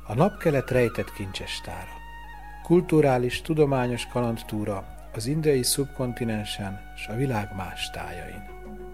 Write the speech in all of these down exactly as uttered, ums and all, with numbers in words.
A napkelet rejtett kincsestára. Kulturális, tudományos kalandtúra az indiai szubkontinensen s a világ más tájain.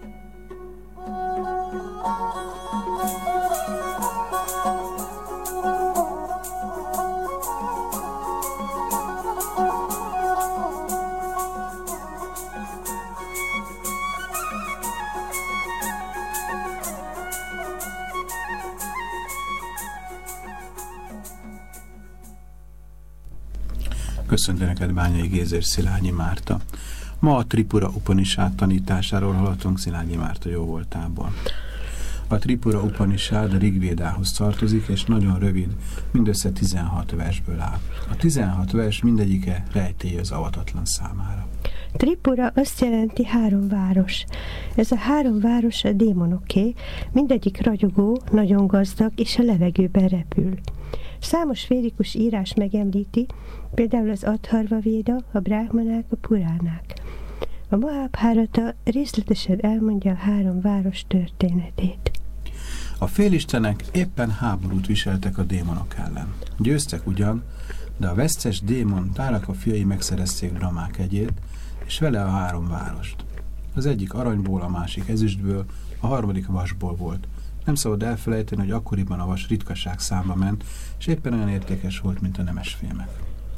Köszöntöm neked, Bányai Géza és Szilágyi Márta. Ma a Tripura Upanishad tanításáról hallhatunk Szilágyi Márta jó voltából. A Tripura Upanishad a Rigvédához tartozik, és nagyon rövid, mindössze tizenhat versből áll. A tizenhat vers mindegyike rejtély az avatatlan számára. Tripura azt jelenti három város. Ez a három város a démonoké, mindegyik ragyogó, nagyon gazdag, és a levegőben repül. Számos védikus írás megemlíti, például az Atharva Véda, a Brahmanák, a Puránák. A Mahabhárata részletesen elmondja a három város történetét. A félistenek éppen háborút viseltek a démonok ellen. Győztek ugyan, de a vesztes démon Táraka fiai megszerezték Brahmák hegyét, és vele a három várost. Az egyik aranyból, a másik ezüstből, a harmadik vasból volt. Nem szabad elfelejteni, hogy akkoriban a vas ritkaság számba ment, és éppen olyan értékes volt, mint a nemesfémek.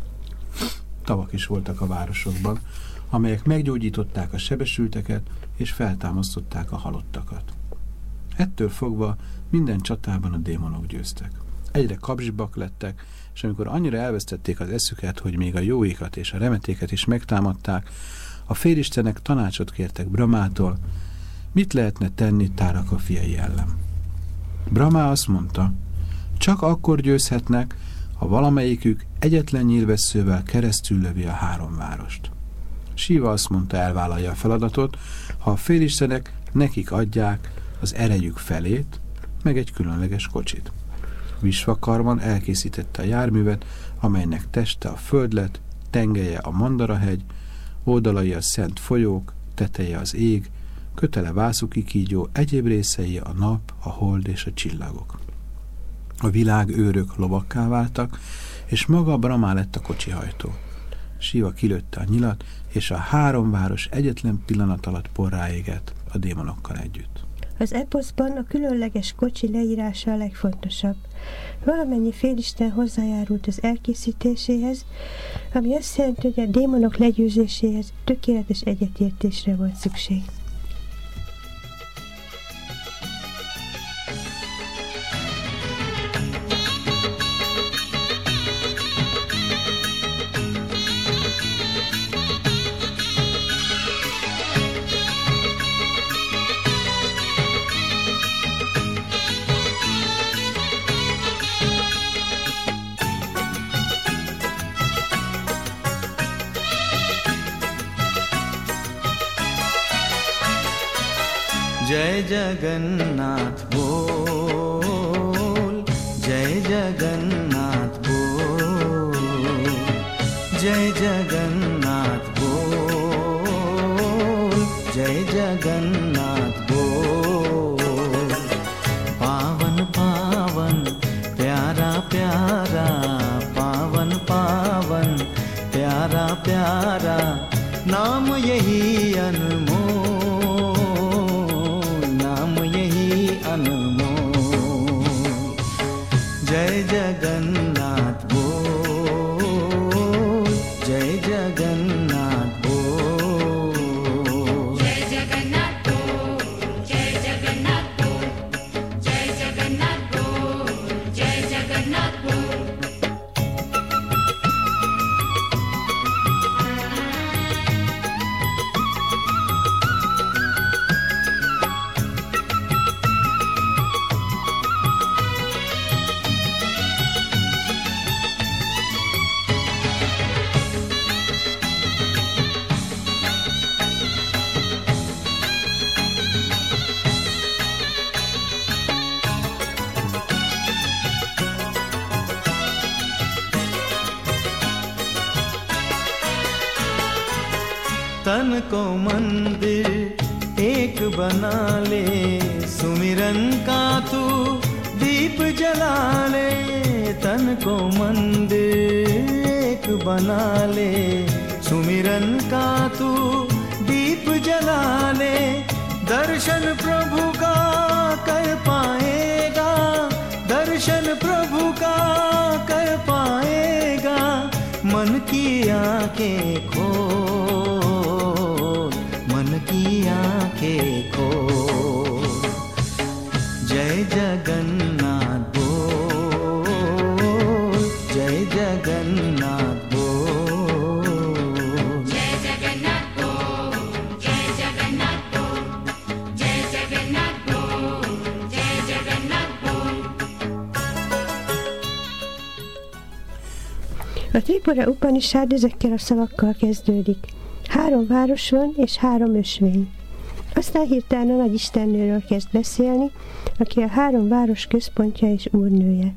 Tavak is voltak a városokban, amelyek meggyógyították a sebesülteket, és feltámasztották a halottakat. Ettől fogva minden csatában a démonok győztek. Egyre kapzsibak lettek, és amikor annyira elvesztették az eszüket, hogy még a jóikat és a remetéket is megtámadták, a félistenek tanácsot kértek Brahmától, mit lehetne tenni Táraka fiai ellen. Brahma azt mondta, csak akkor győzhetnek, ha valamelyikük egyetlen nyílvesszővel keresztül lövi a három várost. Siva azt mondta, elvállalja a feladatot, ha a félistenek nekik adják az erejük felét, meg egy különleges kocsit. Visvakarman elkészítette a járművet, amelynek teste a föld lett, tengelye a Mandara-hegy, oldalai a szent folyók, teteje az ég, kötele Vászuki kígyó, egyéb részei a nap, a hold és a csillagok. A világ őrök lovakká váltak, és maga Brahma lett a kocsihajtó. Siva kilőtte a nyilat, és a három város egyetlen pillanat alatt porrá égett a démonokkal együtt. Az eposzban a különleges kocsi leírása a legfontosabb. Valamennyi félisten hozzájárult az elkészítéséhez, ami azt jelenti, hogy a démonok legyőzéséhez tökéletes egyetértésre volt szükség. जय जगन्नाथ बोल, जय जगन्नाथ बोल, जय जगन्नाथ बोल, जय जगन्नाथ बोल। पावन पावन प्यारा प्यारा, पावन पावन प्यारा प्यारा, नाम यही अनमोल, जय जगन्नाथ बोल, जय जगन्नाथ बोल, जय जगन्नाथ बोल, जय जगन्नाथ बोल, जय जगन्नाथ बोल, जय जगन्नाथ बोल। तन को मंदिर एक बना ले, सुमिरन का तू दी दीप जला ले, तन को मंदिर एक बना ले, सुमिरन का तू दीप जला ले, दर्शन प्रभु का कर पाएगा, दर्शन प्रभु का कर पाएगा, मन की आंखें खोल, मन की आंखें खोल। जय जगन्नाथ बोल, जय जगन्नाथ बोल, जय जगन्नाथ बोल, जय जगन्नाथ बोल, जय जगन्नाथ बोल, जय जगन्नाथ बोल। A Tripura Upanishad ezekkel a szavakkal kezdődik. Három város van, és három ösvény. Aztán hirtelen a nagy istennőről kezd beszélni, aki a három város központja és úrnője.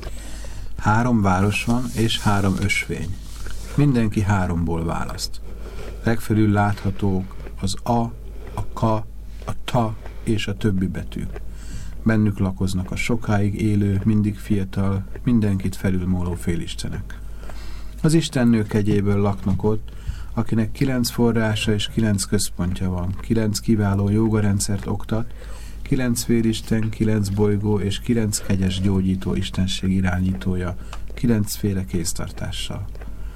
Három város van, és három ösvény. Mindenki háromból választ. Legfelül láthatók az A, a K, a Ta és a többi betűk. Bennük lakoznak a sokáig élő, mindig fiatal, mindenkit felülmúló félistenek. Az istennők egyéből laknak ott, akinek kilenc forrása és kilenc központja van, kilenc kiváló jógarendszert oktat, kilenc félisten, kilenc bolygó és kilenc kegyes gyógyító istenség irányítója, kilencféle kéztartással.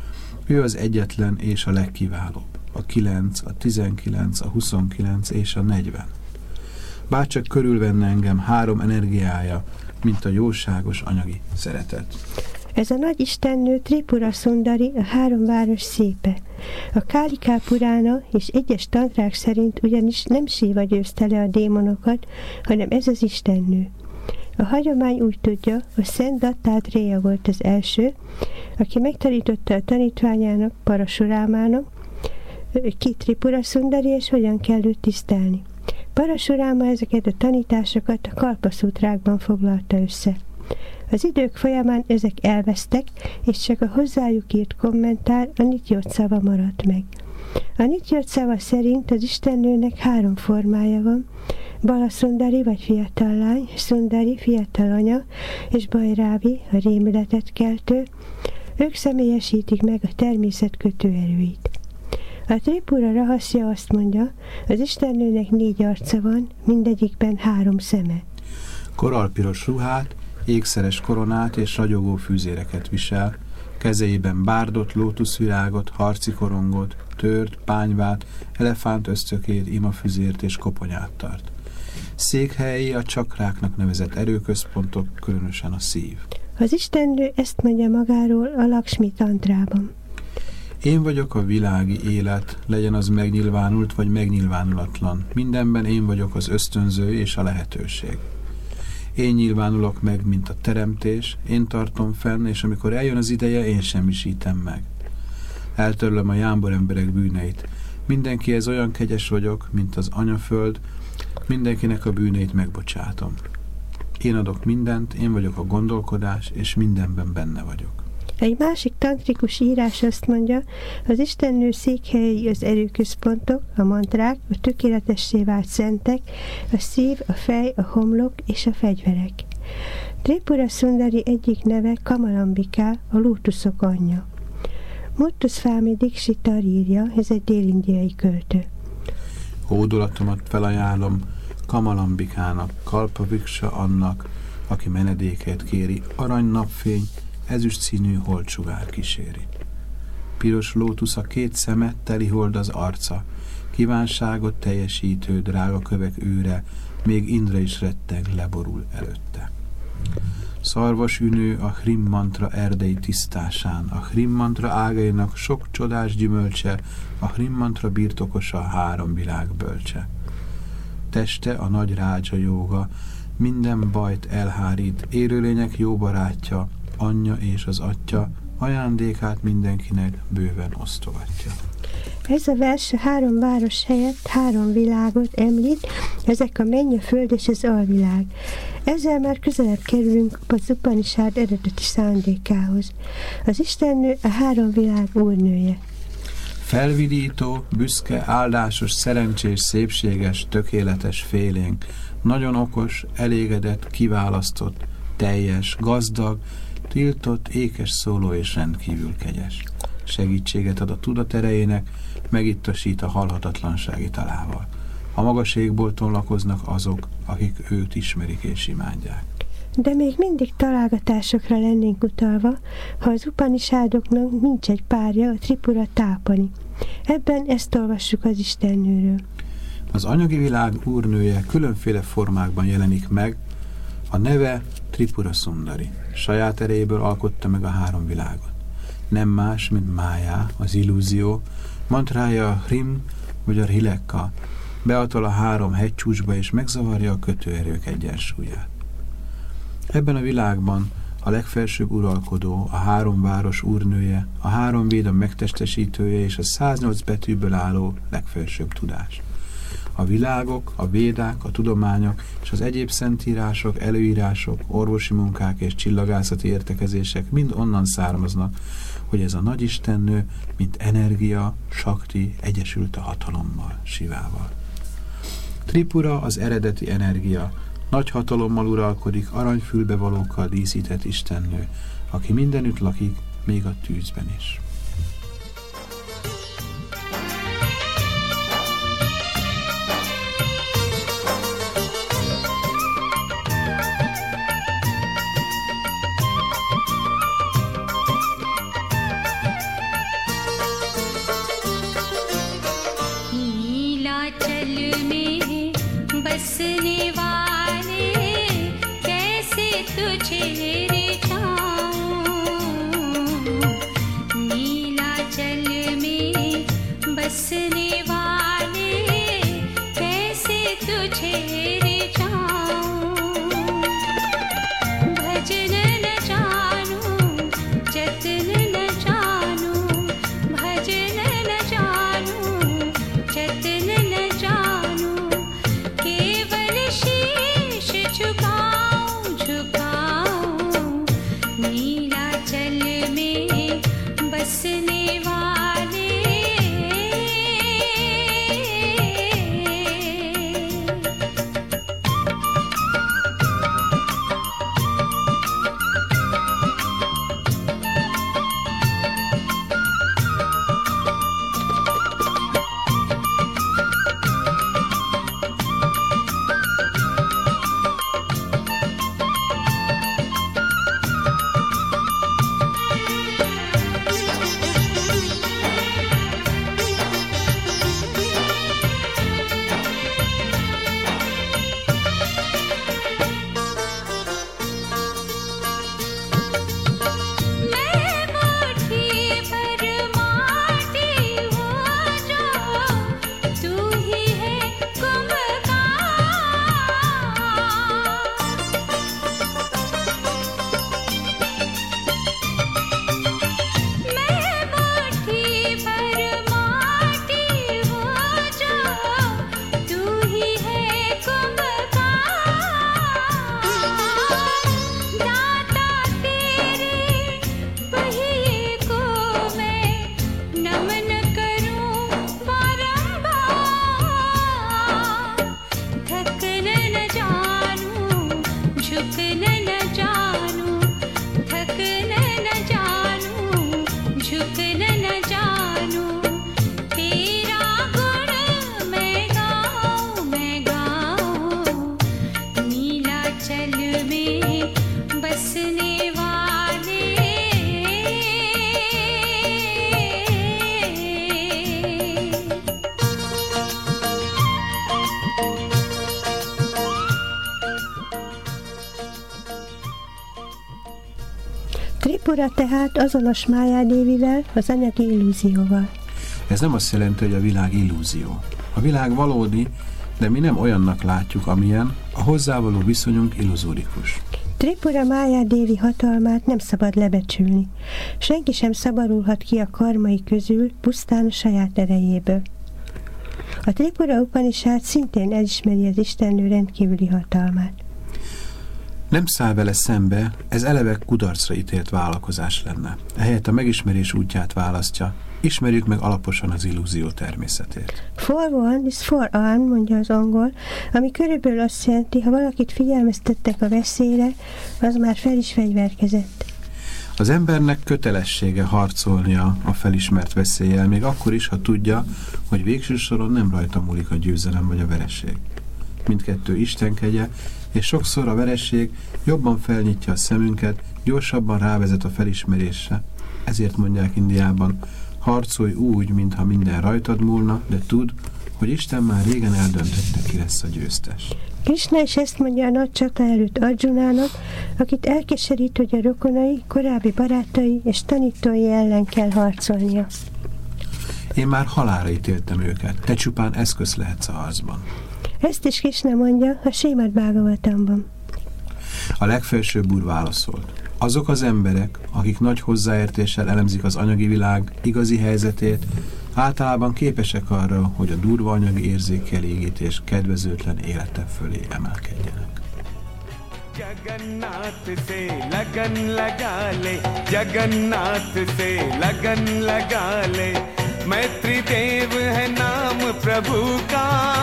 Ő az egyetlen és a legkiválóbb, a kilenc, a tizenkilenc, a huszonkilenc és a negyven. Bárcsak körülvenne engem három energiája, mint a jóságos anyagi szeretet. Ez a nagy istennő Tripura Sundari, a három város szépe. A Kálika Purána és egyes tantrák szerint ugyanis nem Siva győzte le a démonokat, hanem ez az istennő. A hagyomány úgy tudja, a Szent Dattáttréja volt az első, aki megtanította a tanítványának, Parasurámának, ki Tripura Sundari és hogyan kell őt tisztelni. Parasuráma ezeket a tanításokat a Kalpaszútrákban foglalta össze. Az idők folyamán ezek elvesztek, és csak a hozzájuk írt kommentár, a Nityot-szava maradt meg. A Nityot-szava szerint az istennőnek három formája van, Bala Sundari vagy fiatal lány, Sundari fiatal anya, és Bajrávi a rémületet keltő. Ők személyesítik meg a természet kötőerőit. A Tripura Rahasya azt mondja, az istennőnek négy arca van, mindegyikben három szeme. Korallpiros ruhát, ékszeres koronát és ragyogó fűzéreket visel, kezeiben bárdot, lótuszvirágot, harci korongot, tört, pányvát, elefánt ösztökét, imafüzért és koponyát tart. Székhelyi a csakráknak nevezett erőközpontok, különösen a szív. Az istennő ezt mondja magáról a Lakshmi tantrában. Én vagyok a világi élet, legyen az megnyilvánult vagy megnyilvánulatlan. Mindenben én vagyok az ösztönző és a lehetőség. Én nyilvánulok meg, mint a teremtés, én tartom fenn, és amikor eljön az ideje, én semmisítem meg. Eltörlöm a jámbor emberek bűneit. Mindenkihez olyan kegyes vagyok, mint az anyaföld, mindenkinek a bűneit megbocsátom. Én adok mindent, én vagyok a gondolkodás, és mindenben benne vagyok. Egy másik tantrikus írás azt mondja, az istennő székhelyei az erőközpontok, a mantrák, a tökéletessé vált szentek, a szív, a fej, a homlok és a fegyverek. Tripura Sundari egyik neve Kamalambika, a lótuszok anyja. Muthuswami Dikshitar írja, ez egy dél-indiai költő. Hódolatomat felajánlom Kamalambikának, Kalpaviksa annak, aki menedéket kéri, arany napfény, ezüst színű holdsugár kíséri. Piros lótusz a két szeme, telihold az arca, kívánságot teljesítő drága kövek őre, még Indra is retteg, leborul előtte. Szarvas ünő a Hrim mantra erdei tisztásán, a Hrim mantra ágainak sok csodás gyümölcse, a Hrim mantra birtokosa, három világ bölcse. Teste a nagy rádzsa jóga, minden bajt elhárít, élőlények jó barátja, anyja és az atya, ajándékát mindenkinek bőven osztogatja. Ez a vers a három város helyett három világot említ, ezek a menny, a föld és az alvilág. Ezzel már közelebb kerülünk az Upanishad eredeti szándékához. Az istennő a három világ úrnője. Felvidító, büszke, áldásos, szerencsés, szépséges, tökéletes, félénk, nagyon okos, elégedett, kiválasztott, teljes, gazdag, tiltott, ékes szóló és rendkívül kegyes. Segítséget ad a tudat erejének, megittasít a halhatatlansági talával. A magas égbolton lakoznak azok, akik őt ismerik és imádják. De még mindig találgatásokra lennénk utalva, ha az Upanishadoknak nincs egy párja, a Tripura Tápani. Ebben ezt olvassuk az Istennőről. Az anyagi világ úrnője különféle formákban jelenik meg, a neve Tripura Sundari. Saját erejéből alkotta meg a három világot. Nem más, mint Májá, az illúzió, mantrája a Hrim vagy a Rilekka, beatol a három hegycsúcsba és megzavarja a kötőerők egyensúlyát. Ebben a világban a legfelsőbb uralkodó, a három város úrnője, a három véda megtestesítője és a száznyolc betűből álló legfelsőbb tudás. A világok, a védák, a tudományok és az egyéb szentírások, előírások, orvosi munkák és csillagászati értekezések mind onnan származnak, hogy ez a nagyistennő, mint energia, sakti egyesült a hatalommal, Sivával. Tripura az eredeti energia, nagy hatalommal uralkodik, aranyfülbevalókkal díszített istennő, aki mindenütt lakik, még a tűzben is. Tripura tehát azonos Májádévivel, az anyagi illúzióval. Ez nem azt jelenti, hogy a világ illúzió. A világ valódi, de mi nem olyannak látjuk, amilyen, a hozzávaló viszonyunk illuzórikus. Tripura Májádévi hatalmát nem szabad lebecsülni. Senki sem szabadulhat ki a karmai közül pusztán a saját erejéből. A Tripura Upanishad szintén elismeri az Istennő rendkívüli hatalmát. Nem száll vele szembe, ez eleve kudarcra ítélt vállalkozás lenne. Ehelyett a megismerés útját választja. Ismerjük meg alaposan az illúzió természetét. For one is for all, mondja az angol, ami körülbelül azt jelenti, ha valakit figyelmeztettek a veszélyre, az már fel is fegyverkezett. Az embernek kötelessége harcolnia a felismert veszéllyel, még akkor is, ha tudja, hogy végső soron nem rajta múlik a győzelem vagy a vereség. Mindkettő Isten kegye, és sokszor a vereség jobban felnyitja a szemünket, gyorsabban rávezet a felismerésre. Ezért mondják Indiában, harcolj úgy, mintha minden rajtad múlna, de tudd, hogy Isten már régen eldöntötte, ki lesz a győztes. Krishna is ezt mondja a nagy csata előtt Arjunának, akit elkeserít, hogy a rokonai, korábbi barátai és tanítói ellen kell harcolnia. Én már halálra ítéltem őket, te csupán eszköz lehetsz a harcban. Ezt is Krishna mondja a Srimad Bhagavatamban. A legfelsőbb úr válaszolt. Azok az emberek, akik nagy hozzáértéssel elemzik az anyagi világ igazi helyzetét, általában képesek arra, hogy a durva anyagi érzékelégítés kedvezőtlen élete fölé emelkedjenek. Jagannath se lagan laga le, Jagannath se lagan laga le, Maitri Dev hai naam Prabhu ka,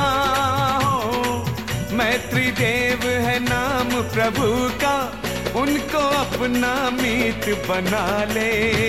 Maitri Dev hai naam Prabhu ka, unko apna meet bana le.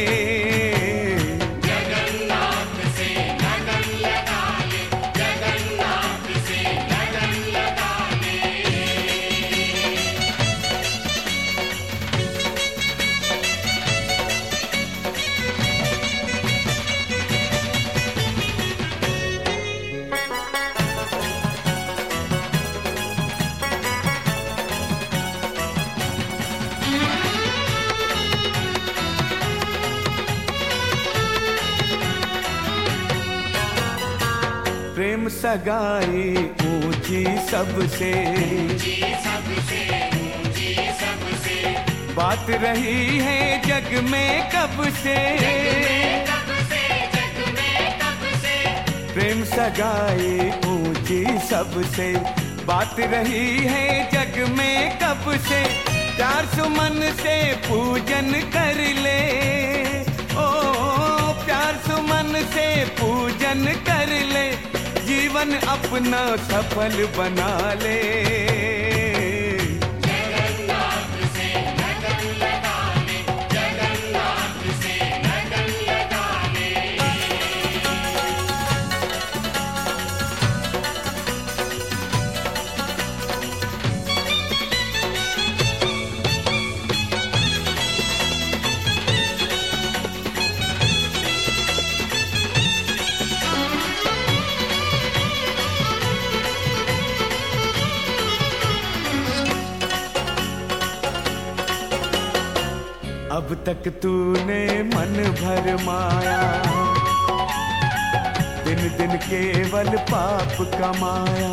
प्रेम सगाई ऊंची सबसे, बात रही है जग में कब से, प्रेम सगाई ऊंची सबसे, बात रही है जग में कब से, प्यार सुमन से पूजन कर ले, ओ प्यार सुमन से पूजन कर ले, जीवन अपना सफल बना ले। जगन्नाथ से लगन लगा ले, जगन्नाथ से लगन लगा ले। अब तक तूने मन भर माया, दिन दिन केवल पाप कमाया,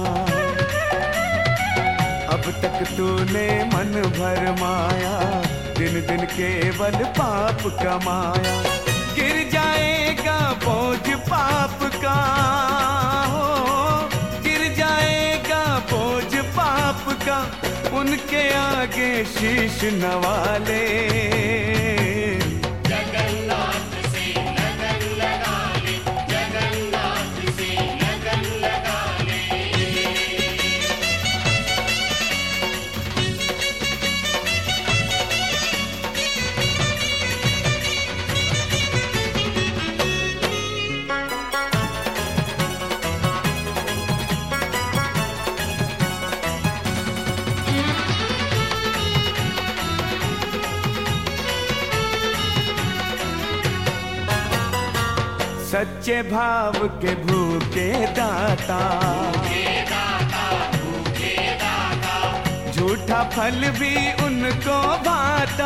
अब तक तूने मन भर माया, दिन दिन केवल पाप कमाया, गिर जाएगा बोझ पाप का, हो गिर जाएगा बोझ पाप का, उनके आगे शीश नवा ले। जगन्नाथ से लगन लगा ले, जगन्नाथ से लगन लगा ले। सच्चे भाव के भूखे दाता, झूठा फल भी उनको भाता,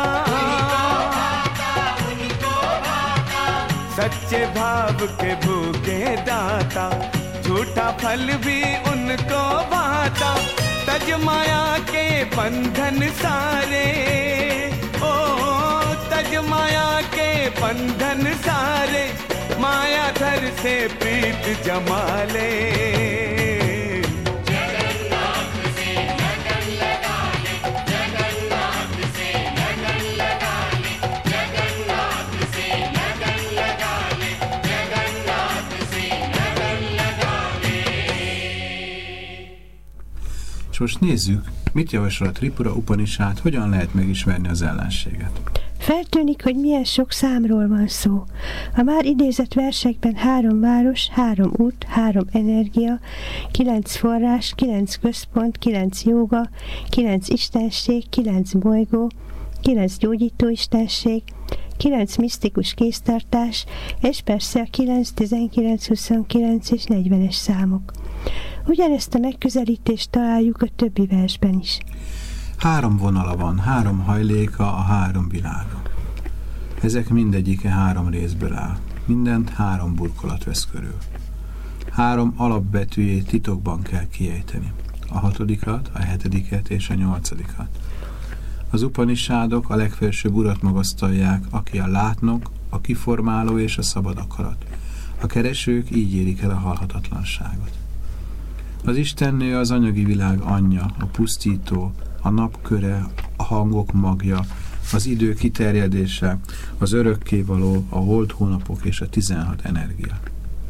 सच्चे भाव के भूखे दाता, झूठा फल भी उनको भाता, तज माया के बंधन सारे, ओ तज माया के बंधन सारे, मायाधर से प्रीत जमा ले। जगन्नाथ से लगन लगा ले, Jagannath És most nézzük, mit javasol a Tripura Upanishad, hogyan lehet megismerni az ellenséget. Feltűnik, hogy milyen sok számról van szó. A már idézett versekben három város, három út, három energia, kilenc forrás, kilenc központ, kilenc jóga, kilenc istenség, kilenc bolygó, kilenc gyógyítóistenség, kilenc misztikus kéztartás, és persze a kilenc, tizenkilenc, huszonkilenc és negyvenes számok. Ugyanezt a megközelítést találjuk a többi versben is. Három vonala van, három hajléka a három világa. Ezek mindegyike három részből áll. Mindent három burkolat vesz körül. Három alapbetűjét titokban kell kiejteni. A hatodikat, a hetediket és a nyolcadikat. Az upanishádok a legfelsőbb urat magasztalják, aki a látnok, a kiformáló és a szabad akarat. A keresők így érik el a halhatatlanságot. Az Istennő az anyagi világ anyja, a pusztító, a napköre, a hangok magja, az idő kiterjedése, az örökkévaló, a holt hónapok és a tizenhat energia.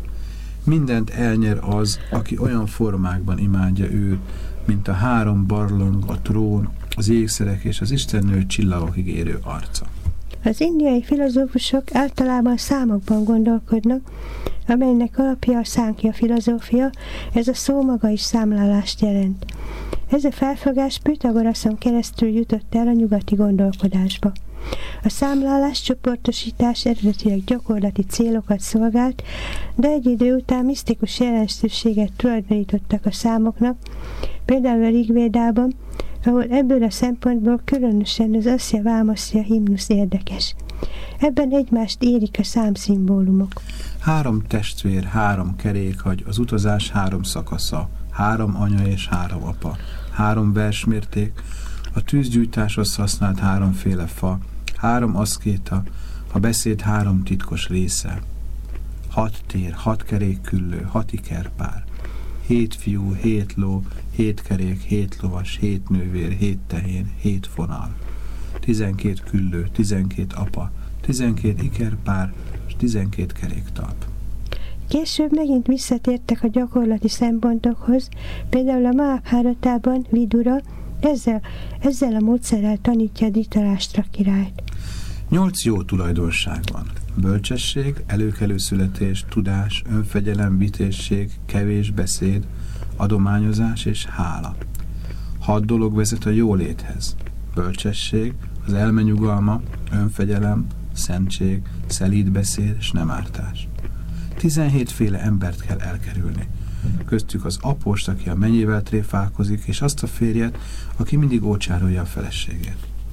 Mindent elnyer az, aki olyan formákban imádja őt, mint a három barlang, a trón, az ékszerek és az Istennő csillagokig érő arca. Az indiai filozófusok általában számokban gondolkodnak, amelynek alapja a Szánkhja filozófia, ez a szó maga is számlálást jelent. Ez a felfogás Pythagoraszon keresztül jutott el a nyugati gondolkodásba. A számlálás csoportosítás eredetileg gyakorlati célokat szolgált, de egy idő után misztikus jelentőséget tulajdonítottak a számoknak, például a Rigvédában, ahol ebből a szempontból különösen az Asya Vámaszya himnusz érdekes. Ebben egymást érik a számszimbólumok. Három testvér, három kerékhagy, az utazás három szakasza, három anya és három apa, három versmérték, a tűzgyújtáshoz használt háromféle fa, három aszkéta, a beszéd három titkos része, hat tér, hat kerék küllő, hat ikerpár, hét fiú, hét ló, hét kerék, hét lovas, hét nővér, hét tehén, hét fonal, tizenkét küllő, tizenkét apa, tizenkét ikerpár, és tizenkét keréktalp. Később megint visszatértek a gyakorlati szempontokhoz, például a Mahabharatában Vidura ezzel, ezzel a módszerrel tanítja Dhritarashtra királyt. Nyolc jó tulajdonság van. Bölcsesség, előkelő születés, tudás, önfegyelem, vitézség, kevés beszéd, adományozás és hála. Hat dolog vezet a jóléthez. Bölcsesség, az elmenyugalma, önfegyelem, szentség, szelíd beszéd és nem ártás. Tizenhétféle embert kell elkerülni. Köztük az apost, aki a mennyével tréfálkozik, és azt a férjet, aki mindig ócsárolja a feleségét.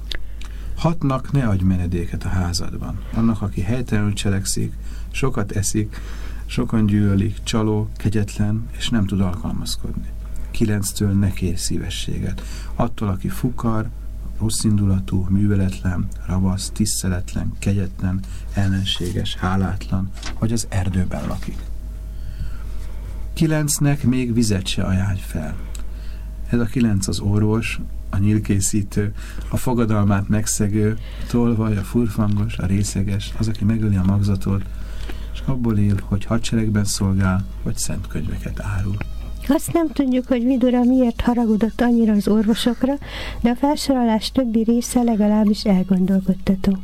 Hatnak ne adj menedéket a házadban. Annak, aki helytelenül cselekszik, sokat eszik, sokan gyűlölik, csaló, kegyetlen, és nem tud alkalmazkodni. Kilenctől ne kérj szívességet. Attól, aki fukar, rosszindulatú, műveletlen, ravasz, tiszteletlen, kegyetlen, ellenséges, hálátlan, vagy az erdőben lakik. Kilencnek még vizet se ajánlj fel. Ez a kilenc az orvos, a nyílkészítő, a fogadalmát megszegő, a tolvaj, a furfangos, a részeges, az, aki megöli a magzatot, és abból él, hogy hadseregben szolgál, vagy szent könyveket árul. Azt nem tudjuk, hogy Vidura miért haragudott annyira az orvosokra, de a felsorolás többi része legalábbis elgondolkodtató.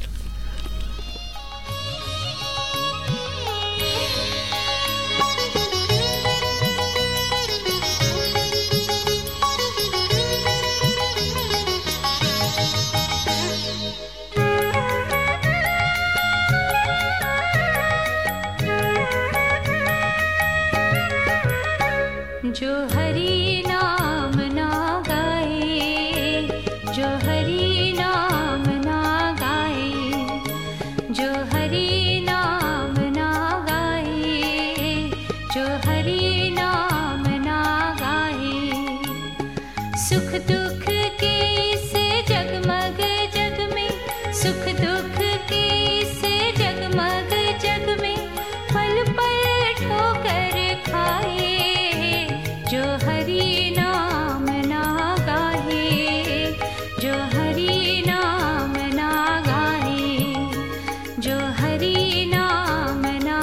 जो हरि नाम ना गाए, जो हरि नाम ना गाए, जो हरि नाम ना गाए, जो हरि नाम ना गाए, सुख दुख के इस जगमग जग में, सुख दुख के इस जगमग जग में, पल पल ठोकर खाए, जो हरि नाम ना गाए, जो हरि नाम ना गाए, जो हरि नाम ना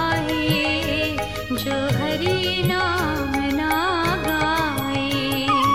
गाए, जो हरि नाम ना गाए।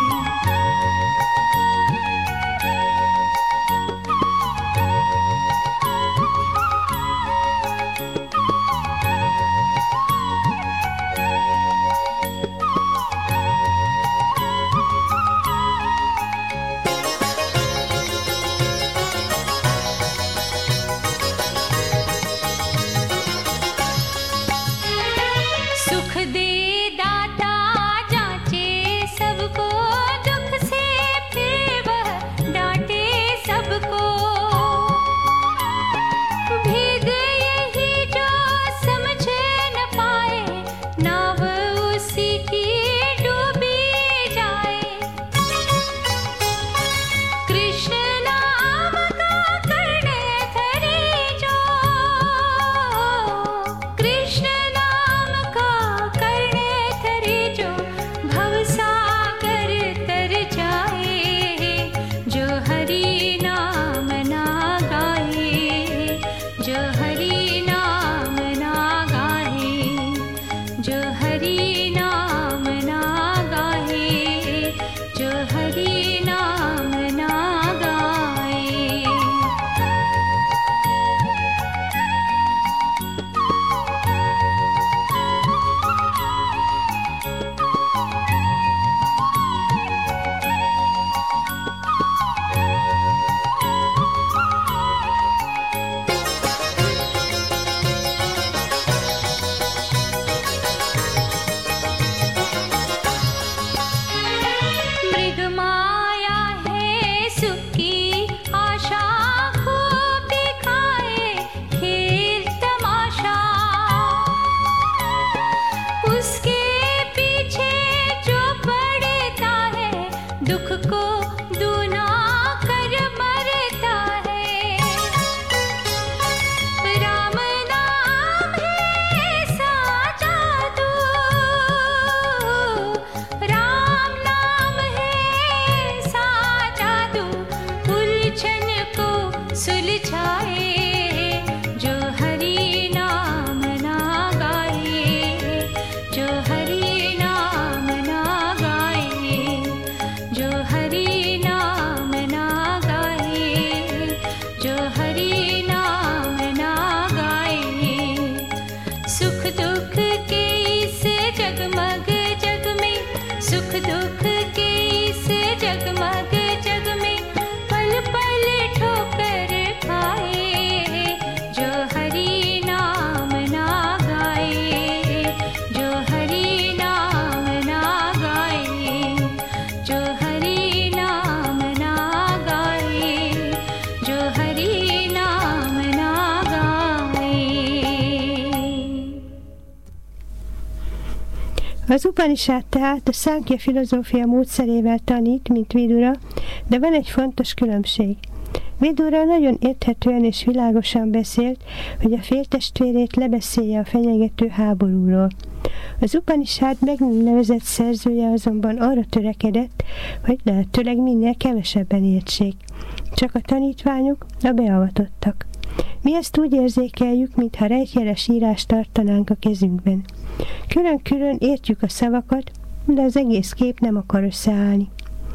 Az Upanishad tehát a Szánkhya filozófia módszerével tanít, mint Vidura, de van egy fontos különbség. Vidura nagyon érthetően és világosan beszélt, hogy a féltestvérét lebeszélje a fenyegető háborúról. Az Upanishad megnevezett szerzője azonban arra törekedett, hogy lehetőleg minél kevesebben értsék. Csak a tanítványok, a beavatottak. Mi ezt úgy érzékeljük, mintha rejtjeles írást tartanánk a kezünkben. Külön-külön értjük a szavakat, de az egész kép nem akar összeállni.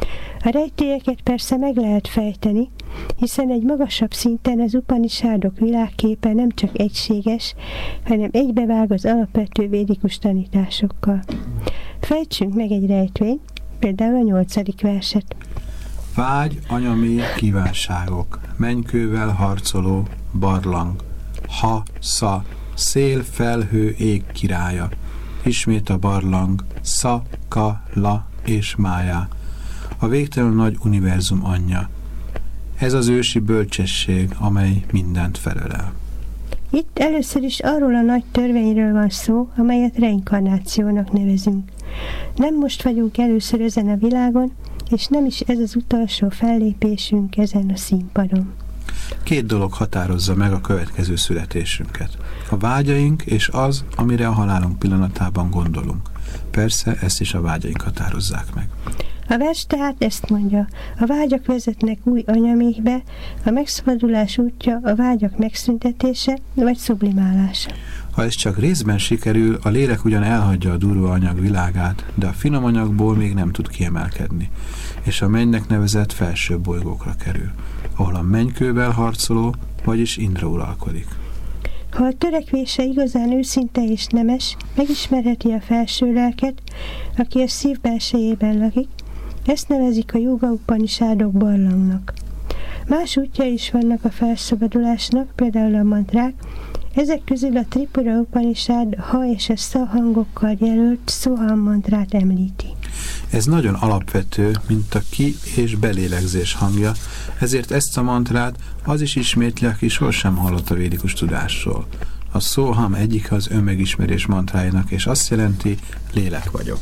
A rejtélyeket persze meg lehet fejteni, hiszen egy magasabb szinten az Upanishadok világképe nem csak egységes, hanem egybevág az alapvető védikus tanításokkal. Fejtsünk meg egy rejtvényt, például a nyolcadik verset. Vágy, anyami kívánságok, mennykővel harcoló, barlang, ha, sza, szél, felhő, ég királya, ismét a barlang, sza, ka, la és májá, a végtelen nagy univerzum anyja. Ez az ősi bölcsesség, amely mindent felölel. Itt először is arról a nagy törvényről van szó, amelyet reinkarnációnak nevezünk. Nem most vagyunk először ezen a világon, és nem is ez az utolsó fellépésünk ezen a színpadon. Két dolog határozza meg a következő születésünket. A vágyaink és az, amire a halálunk pillanatában gondolunk. Persze ezt is a vágyaink határozzák meg. A vers tehát ezt mondja, a vágyak vezetnek új anyamékbe, a megszabadulás útja a vágyak megszüntetése vagy sublimálása. Ha ez csak részben sikerül, a lélek ugyan elhagyja a durva anyag világát, de a finom anyagból még nem tud kiemelkedni, és a mennynek nevezett felső bolygókra kerül, ahol a mennykővel harcoló, vagyis Indra uralkodik. Ha a törekvése igazán őszinte és nemes, megismerheti a felső lelket, aki a szív belsejében lakik, ezt nevezik a Jóga Upanishadok barlangnak. Más útja is vannak a felszabadulásnak, például a mantrák, ezek közül a Tripura Upanishad ha és a sza hangokkal jelölt Soham mantrát említi. Ez nagyon alapvető, mint a ki- és belélegzés hangja, ezért ezt a mantrát az is ismétli, aki sosem hallott a védikus tudásról. A Soham egyik az önmegismerés mantrájának, és azt jelenti, lélek vagyok.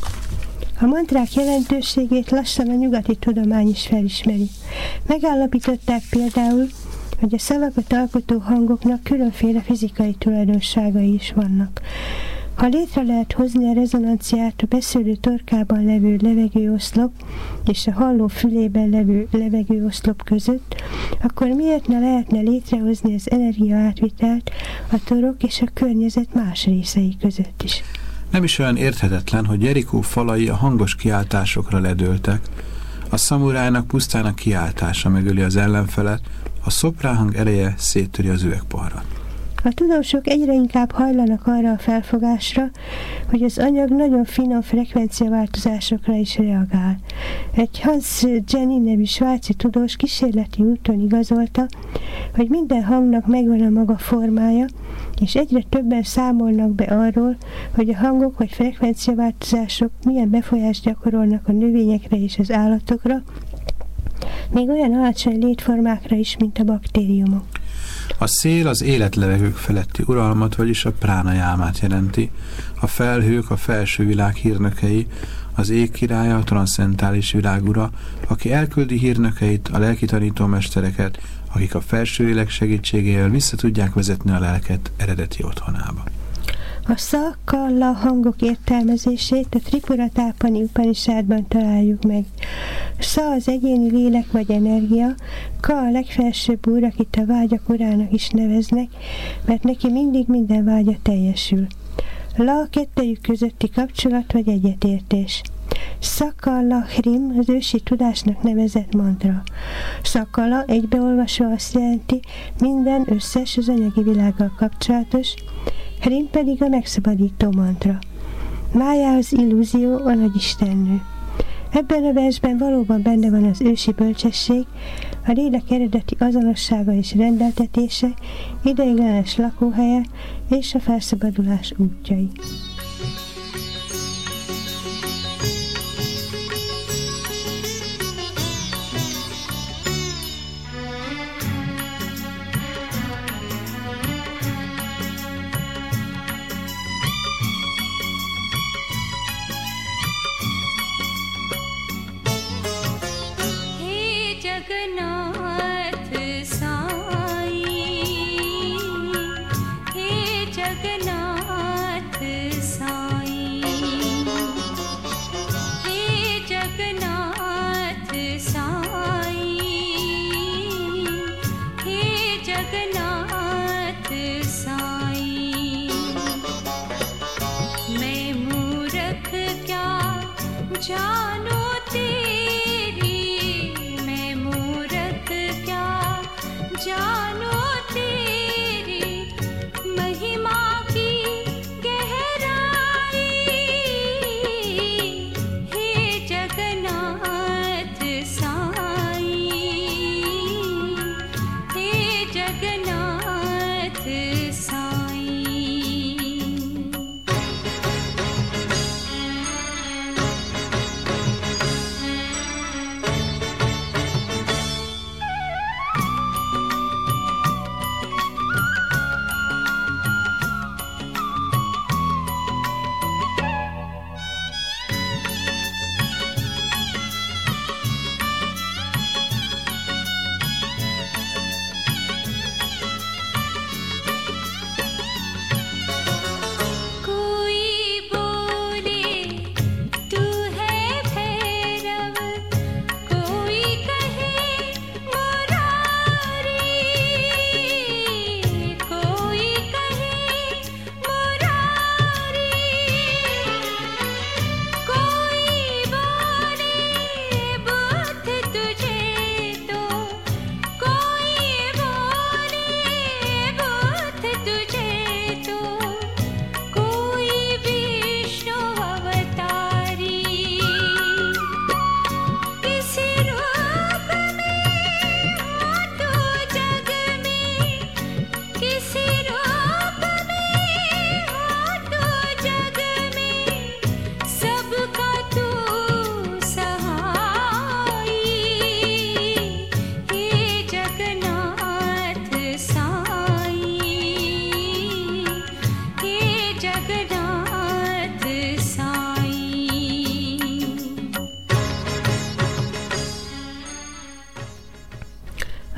A mantrák jelentőségét lassan a nyugati tudomány is felismeri. Megállapították például, hogy a szavakat alkotó hangoknak különféle fizikai tulajdonságai is vannak. Ha létre lehet hozni a rezonanciát a beszélő torkában levő levegőoszlop és a halló fülében levő levegőoszlop között, akkor miért ne lehetne létrehozni az energiaátvitelt a torok és a környezet más részei között is? Nem is olyan érthetetlen, hogy Jerikó falai a hangos kiáltásokra ledőltek, a szamurájnak pusztán a kiáltása megöli az ellenfelet, a szopránhang ereje széttöri az üvegporrat. A tudósok egyre inkább hajlanak arra a felfogásra, hogy az anyag nagyon finom frekvenciaváltozásokra is reagál. Egy Hans Jenny nevű svájci tudós kísérleti úton igazolta, hogy minden hangnak megvan a maga formája, és egyre többen számolnak be arról, hogy a hangok vagy frekvenciaváltozások milyen befolyást gyakorolnak a növényekre és az állatokra, még olyan alacsony létformákra is, mint a baktériumok. A szél az életlevegők feletti uralmat, vagyis a pránajámát jelenti, a felhők a felső világ hírnökei, az ég királya, a transzcentális világ ura, aki elküldi hírnökeit, a lelki tanítómestereket, akik a felső lélek segítségével vissza tudják vezetni a lelket eredeti otthonába. A sza, kalla hangok értelmezését a Tripura Tápani Upanishadban találjuk meg. Sza az egyéni lélek vagy energia, ka a legfelsőbb úr, akit a vágyak urának is neveznek, mert neki mindig minden vágya teljesül. La a kettejük közötti kapcsolat vagy egyetértés. Szakala Hrim az ősi tudásnak nevezett mantra. Szakala egybeolvasva azt jelenti, minden összes az anyagi világgal kapcsolatos, Hrim pedig a megszabadító mantra. Mája az illúzió, a nagyistennő. Ebben a versben valóban benne van az ősi bölcsesség, a lélek eredeti azonossága és rendeltetése, ideiglenes lakóhelye és a felszabadulás útjai.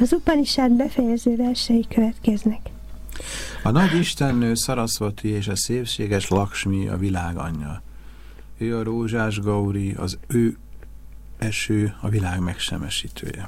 Az Upanishad befejező versei következnek. A nagy istennő Sarasvati és a szépséges Lakshmi a világ anyja. Ő a rózsás Gauri, az ő eső a világ megsemmisítője.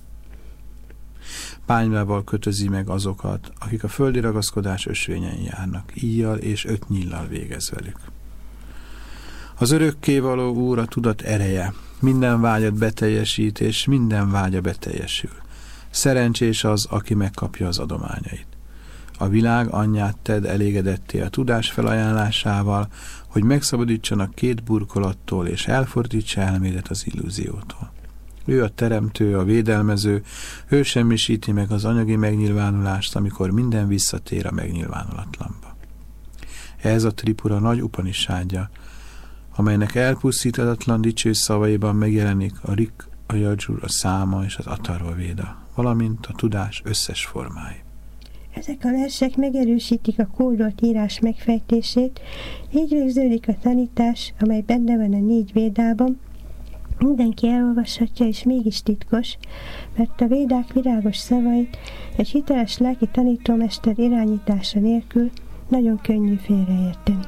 Pálmával kötözi meg azokat, akik a földi ragaszkodás ösvényen járnak, íjjal és öt nyíllal végez velük. Az örökkévaló Úr a tudat ereje, minden vágyat beteljesít, és minden vágya beteljesül. Szerencsés az, aki megkapja az adományait. A világ anyját tedd elégedetté a tudás felajánlásával, hogy megszabadítsanak két burkolattól, és elfordítsa elmédet az illúziótól. Ő a teremtő, a védelmező, ő semmisíti meg az anyagi megnyilvánulást, amikor minden visszatér a megnyilvánulatlanba. Ez a Tripura nagy upanishádja, amelynek elpusztítatlan dicső szavaiban megjelenik a Rik, a Yajur, a Száma és az Atharva Véda, valamint a tudás összes formái. Ezek a versek megerősítik a kódolt írás megfejtését, így végződik a tanítás, amely benne van a négy védában. Mindenki elolvashatja, és mégis titkos, mert a védák virágos szavait egy hiteles lelki tanítómester irányítása nélkül nagyon könnyű félreérteni.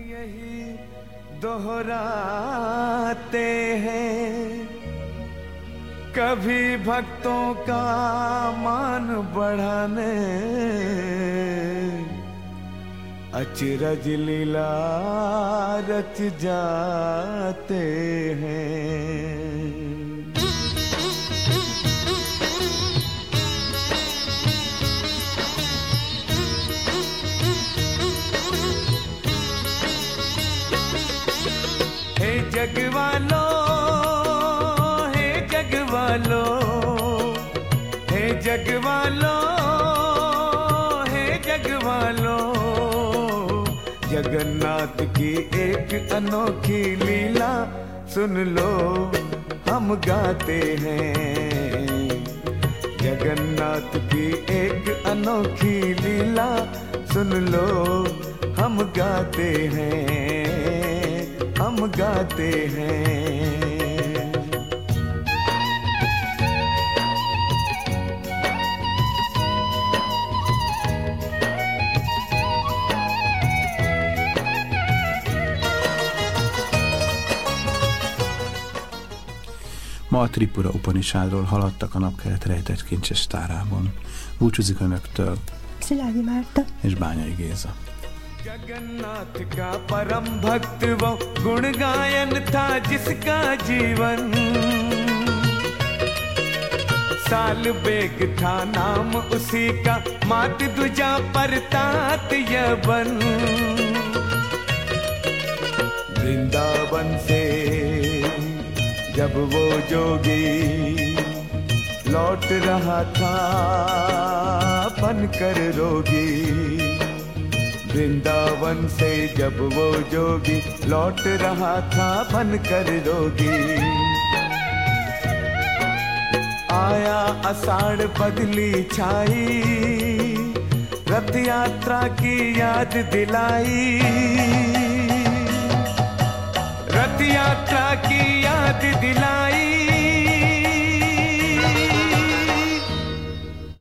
दोहराते हैं कभी भक्तों का मान बढ़ाने अचरज लीला रच जाते हैं। जगवालो हे जगवालो हे जगवालो हे जगवालो जगन्नाथ की एक अनोखी लीला सुन लो हम गाते हैं। जगन्नाथ की एक अनोखी लीला सुन लो हम गाते हैं, हम गाते हैं। Ma a Tripura Upanishadról haladtak a napkelet rejtett kincses tárában. Búcsúzik önöktől Szilágyi Márta és Bányai Géza. Jagannath का परम भक्त वो गुण गायन था जिसका जीवन साल बेग था नाम उसी का मात दुजा पर तात यवन वृंदावन से जब वो जोगी लौट रहा था बनकर रोगी। वृंदावन से जब वो जोगी लौट रहा था बनकर रोगी। आया आषाढ़ बदली छाई रथ यात्रा की याद दिलाई। रथ यात्रा की याद दिलाई।